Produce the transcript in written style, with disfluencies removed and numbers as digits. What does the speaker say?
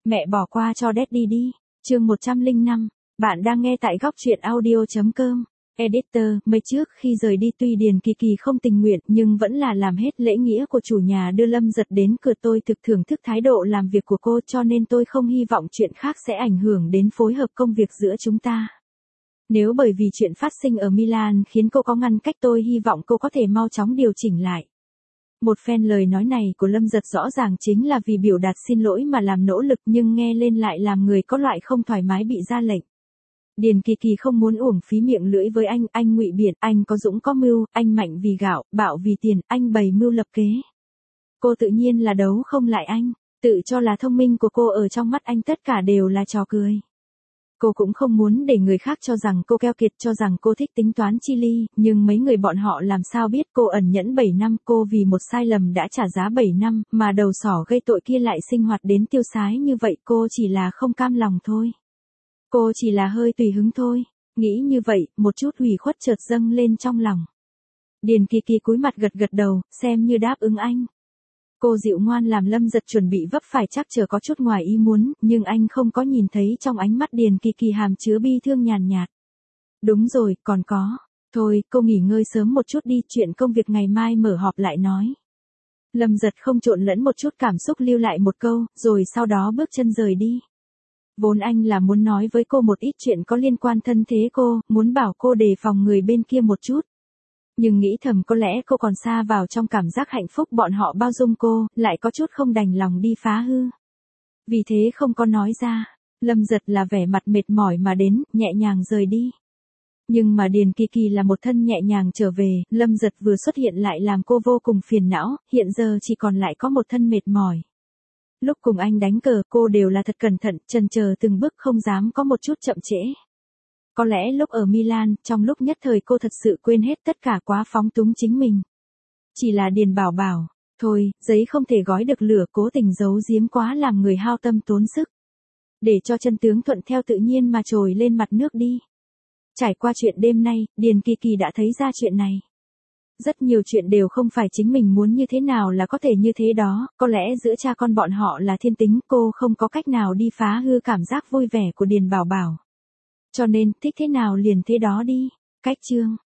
Mẹ bỏ qua cho Daddy đi. Chương 105. Bạn đang nghe tại góc truyện audio.com. Editor, mấy trước khi rời đi tuy Điền Kỳ Kỳ không tình nguyện nhưng vẫn là làm hết lễ nghĩa của chủ nhà đưa Lâm Giật đến cửa. Tôi thực thưởng thức thái độ làm việc của cô cho nên tôi không hy vọng chuyện khác sẽ ảnh hưởng đến phối hợp công việc giữa chúng ta. Nếu bởi vì chuyện phát sinh ở Milan khiến cô có ngăn cách, tôi hy vọng cô có thể mau chóng điều chỉnh lại. Một phen lời nói này của Lâm Giật rõ ràng chính là vì biểu đạt xin lỗi mà làm nỗ lực, nhưng nghe lên lại làm người có loại không thoải mái bị ra lệnh. Điền Kỳ Kỳ không muốn uổng phí miệng lưỡi với anh ngụy biện, anh có dũng có mưu, anh mạnh vì gạo, bạo vì tiền, anh bày mưu lập kế. Cô tự nhiên là đấu không lại anh, tự cho là thông minh của cô ở trong mắt anh tất cả đều là trò cười. Cô cũng không muốn để người khác cho rằng cô keo kiệt, cho rằng cô thích tính toán chi ly, nhưng mấy người bọn họ làm sao biết cô ẩn nhẫn 7 năm, cô vì một sai lầm đã trả giá 7 năm, mà đầu sỏ gây tội kia lại sinh hoạt đến tiêu sái như vậy. Cô chỉ là không cam lòng thôi. Cô chỉ là hơi tùy hứng thôi. Nghĩ như vậy, một chút ủy khuất chợt dâng lên trong lòng. Điền Kỳ Kỳ cúi mặt gật gật đầu, xem như đáp ứng anh. Cô dịu ngoan làm Lâm Giật chuẩn bị vấp phải chắc chờ có chút ngoài ý muốn, nhưng anh không có nhìn thấy trong ánh mắt Điền Kỳ Kỳ hàm chứa bi thương nhàn nhạt. Đúng rồi, còn có. Thôi, cô nghỉ ngơi sớm một chút đi, chuyện công việc ngày mai mở họp lại nói. Lâm Giật không trộn lẫn một chút cảm xúc lưu lại một câu, rồi sau đó bước chân rời đi. Vốn anh là muốn nói với cô một ít chuyện có liên quan thân thế cô, muốn bảo cô đề phòng người bên kia một chút. Nhưng nghĩ thầm có lẽ cô còn xa vào trong cảm giác hạnh phúc bọn họ bao dung cô, lại có chút không đành lòng đi phá hư. Vì thế không có nói ra. Lâm Giật là vẻ mặt mệt mỏi mà đến, nhẹ nhàng rời đi. Nhưng mà Điền Kỳ Kỳ là một thân nhẹ nhàng trở về, Lâm Giật vừa xuất hiện lại làm cô vô cùng phiền não, hiện giờ chỉ còn lại có một thân mệt mỏi. Lúc cùng anh đánh cờ cô đều là thật cẩn thận, chần chờ từng bước không dám có một chút chậm trễ. Có lẽ lúc ở Milan, trong lúc nhất thời cô thật sự quên hết tất cả, quá phóng túng chính mình. Chỉ là Điền bảo bảo, thôi, giấy không thể gói được lửa, cố tình giấu giếm quá làm người hao tâm tốn sức. Để cho chân tướng thuận theo tự nhiên mà trồi lên mặt nước đi. Trải qua chuyện đêm nay, Điền Kỳ Kỳ đã thấy ra chuyện này. Rất nhiều chuyện đều không phải chính mình muốn như thế nào là có thể như thế đó, có lẽ giữa cha con bọn họ là thiên tính, cô không có cách nào đi phá hư cảm giác vui vẻ của Điền bảo bảo. Cho nên, thích thế nào liền thế đó đi. Cách chương